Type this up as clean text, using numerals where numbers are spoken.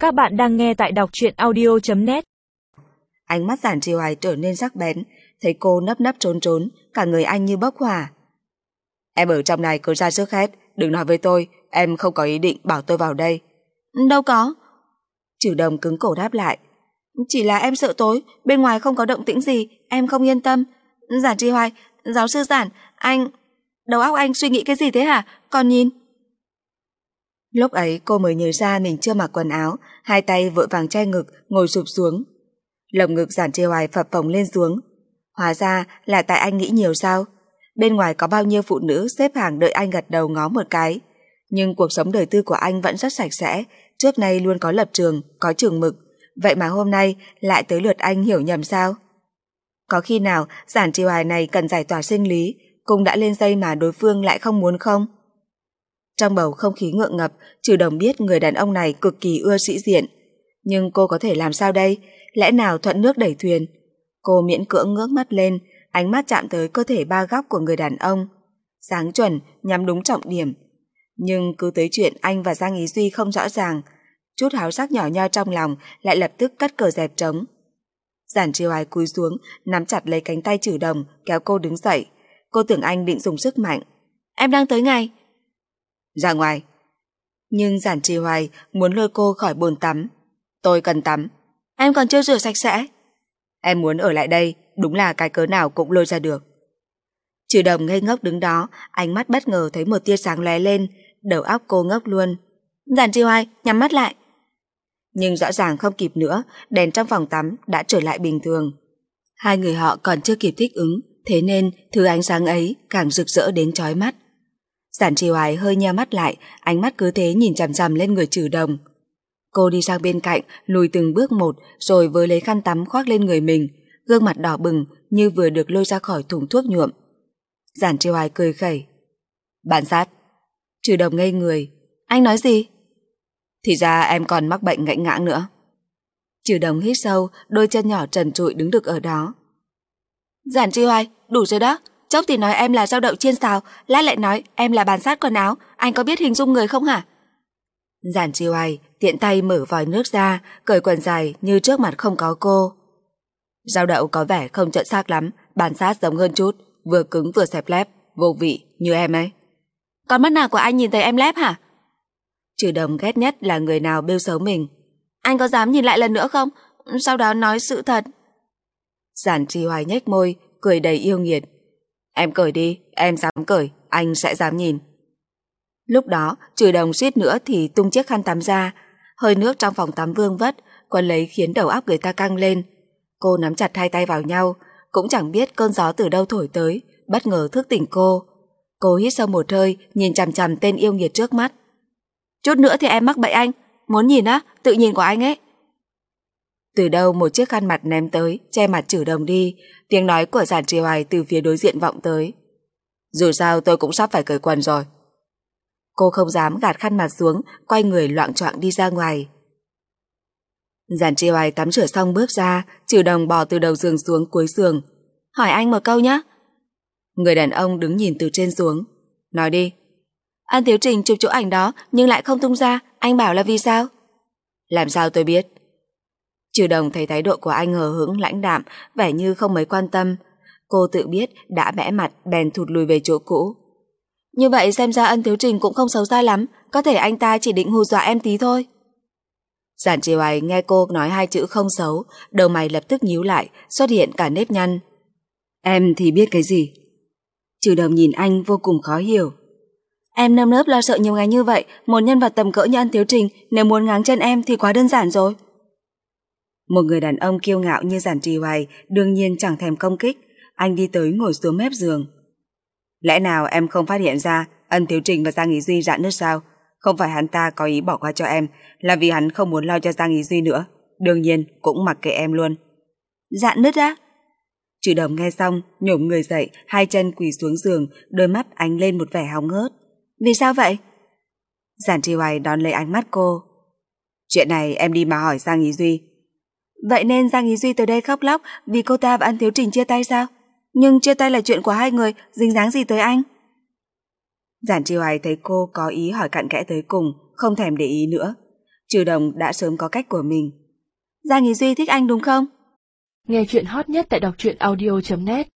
Các bạn đang nghe tại đọc truyện audio.net. Ánh mắt Giản Trì Hoài trở nên sắc bén, thấy cô nấp nấp trốn trốn, cả người anh như bốc hỏa. Em ở trong này cứ ra sức hết, đừng nói với tôi, em không có ý định bảo tôi vào đây. Đâu có. Trừ Đồng cứng cổ đáp lại. Chỉ là em sợ tối, bên ngoài không có động tĩnh gì, em không yên tâm. Giản Trì Hoài, giáo sư Giản, anh... Đầu óc anh suy nghĩ cái gì thế hả? Còn nhìn... Lúc ấy cô mới nhớ ra mình chưa mặc quần áo, hai tay vội vàng che ngực, ngồi sụp xuống. Lồng ngực Giản Trì Hoài phập phồng lên xuống. Hóa ra là tại anh nghĩ nhiều sao? Bên ngoài có bao nhiêu phụ nữ xếp hàng đợi anh gật đầu ngó một cái. Nhưng cuộc sống đời tư của anh vẫn rất sạch sẽ, trước nay luôn có lập trường, có chừng mực. Vậy mà hôm nay lại tới lượt anh hiểu nhầm sao? Có khi nào Giản Trì Hoài này cần giải tỏa sinh lý, cũng đã lên dây mà đối phương lại không muốn không? Trong bầu không khí ngượng ngập, Trừ Đồng biết người đàn ông này cực kỳ ưa sĩ diện. Nhưng cô có thể làm sao đây? Lẽ nào thuận nước đẩy thuyền? Cô miễn cưỡng ngước mắt lên, ánh mắt chạm tới cơ thể ba góc của người đàn ông. Sáng chuẩn, nhắm đúng trọng điểm. Nhưng cứ tới chuyện anh và Giang Ý Duy không rõ ràng, chút háo sắc nhỏ nho trong lòng lại lập tức cắt cờ dẹp trống. Giản Trì Hoài cúi xuống, nắm chặt lấy cánh tay Trừ Đồng, kéo cô đứng dậy. Cô tưởng anh định dùng sức mạnh. Em đang tới ngay. Ra ngoài. Nhưng Giản Trì Hoài muốn lôi cô khỏi bồn tắm. Tôi cần tắm. Em còn chưa rửa sạch sẽ. Em muốn ở lại đây, đúng là cái cớ nào cũng lôi ra được. Trừ Đồng ngây ngốc đứng đó, ánh mắt bất ngờ thấy một tia sáng lóe lên, đầu óc cô ngốc luôn. Giản Trì Hoài, nhắm mắt lại. Nhưng rõ ràng không kịp nữa, đèn trong phòng tắm đã trở lại bình thường. Hai người họ còn chưa kịp thích ứng, thế nên thứ ánh sáng ấy càng rực rỡ đến chói mắt. Giản Trì Hoài hơi nheo mắt lại, ánh mắt cứ thế nhìn chằm chằm lên người Trừ Đồng. Cô đi sang bên cạnh, lùi từng bước một, rồi với lấy khăn tắm khoác lên người mình, gương mặt đỏ bừng như vừa được lôi ra khỏi thùng thuốc nhuộm. Giản Trì Hoài cười khẩy. Bạn sát. Trừ Đồng ngây người. Anh nói gì? Thì ra em còn mắc bệnh ngạnh ngãng nữa. Trừ Đồng hít sâu, đôi chân nhỏ trần trụi đứng được ở đó. Giản Trì Hoài, đủ rồi đó. Chốc thì nói em là rau đậu chiên xào, lát lại nói em là bàn sát quần áo. Anh có biết hình dung người không hả? Giản Trì Hoài tiện tay mở vòi nước ra, cởi quần dài như trước mặt không có cô. Rau đậu có vẻ không trợn xác lắm, bàn sát giống hơn chút, vừa cứng vừa xẹp lép, vô vị như em ấy. Con mắt nào của anh nhìn thấy em lép hả? Trừ Đồng ghét nhất là người nào bêu xấu mình. Anh có dám nhìn lại lần nữa không? Sau đó nói sự thật. Giản Trì Hoài nhếch môi, cười đầy yêu nghiệt. Em cởi đi, em dám cởi, anh sẽ dám nhìn. Lúc đó, Trừ Đồng suýt nữa thì tung chiếc khăn tắm ra. Hơi nước trong phòng tắm vương vất, quấn lấy khiến đầu óc người ta căng lên. Cô nắm chặt hai tay vào nhau, cũng chẳng biết cơn gió từ đâu thổi tới, bất ngờ thức tỉnh cô. Cô hít sâu một hơi, nhìn chằm chằm tên yêu nghiệt trước mắt. Chút nữa thì em mắc bệnh anh. Muốn nhìn á, tự nhìn của anh ấy. Từ đâu một chiếc khăn mặt ném tới, che mặt Trừ Đồng đi. Tiếng nói của Giản Trì Hoài từ phía đối diện vọng tới. Dù sao tôi cũng sắp phải cởi quần rồi. Cô không dám gạt khăn mặt xuống, quay người loạng choạng đi ra ngoài. Giản Trì Hoài tắm rửa xong bước ra, Trừ Đồng bò từ đầu giường xuống cuối giường. Hỏi anh một câu nhé. Người đàn ông đứng nhìn từ trên xuống. Nói đi. An Thiếu Trình chụp chỗ ảnh đó nhưng lại không tung ra, anh bảo là vì sao? Làm sao tôi biết? Trừ Đồng thấy thái độ của anh hờ hững lãnh đạm, vẻ như không mấy quan tâm. Cô tự biết đã bẽ mặt bèn thụt lùi về chỗ cũ. Như vậy xem ra Ân Thiếu Trình cũng không xấu xa lắm, có thể anh ta chỉ định hù dọa em tí thôi. Giản Trì Hoài nghe cô nói hai chữ không xấu, đầu mày lập tức nhíu lại, xuất hiện cả nếp nhăn. Em thì biết cái gì? Trừ Đồng nhìn anh vô cùng khó hiểu. Em nơm nớp lo sợ nhiều ngày như vậy, một nhân vật tầm cỡ như Ân Thiếu Trình nếu muốn ngáng chân em thì quá đơn giản rồi. Một người đàn ông kiêu ngạo như Giản Trì Hoài đương nhiên chẳng thèm công kích. Anh đi tới ngồi xuống mép giường. Lẽ nào em không phát hiện ra Ân Thiếu Trình và Giang Ý Duy rạn nứt sao? Không phải hắn ta có ý bỏ qua cho em, là vì hắn không muốn lo cho Giang Ý Duy nữa. Đương nhiên cũng mặc kệ em luôn. Rạn nứt á? Trừ Đồng nghe xong nhổm người dậy, hai chân quỳ xuống giường, đôi mắt ánh lên một vẻ hóng hớt. Vì sao vậy? Giản Trì Hoài đón lấy ánh mắt cô. Chuyện này em đi mà hỏi Giang Ý Duy. Vậy nên Giang Ý Duy tới đây khóc lóc vì cô ta và Ân Thiếu Trình chia tay sao? Nhưng chia tay là chuyện của hai người, dính dáng gì tới anh? Giản Trì Hoài thấy cô có ý hỏi cặn kẽ tới cùng, không thèm để ý nữa. Trừ Đồng đã sớm có cách của mình. Giang Ý Duy thích anh đúng không? Nghe chuyện hot nhất tại đọc truyện audio.net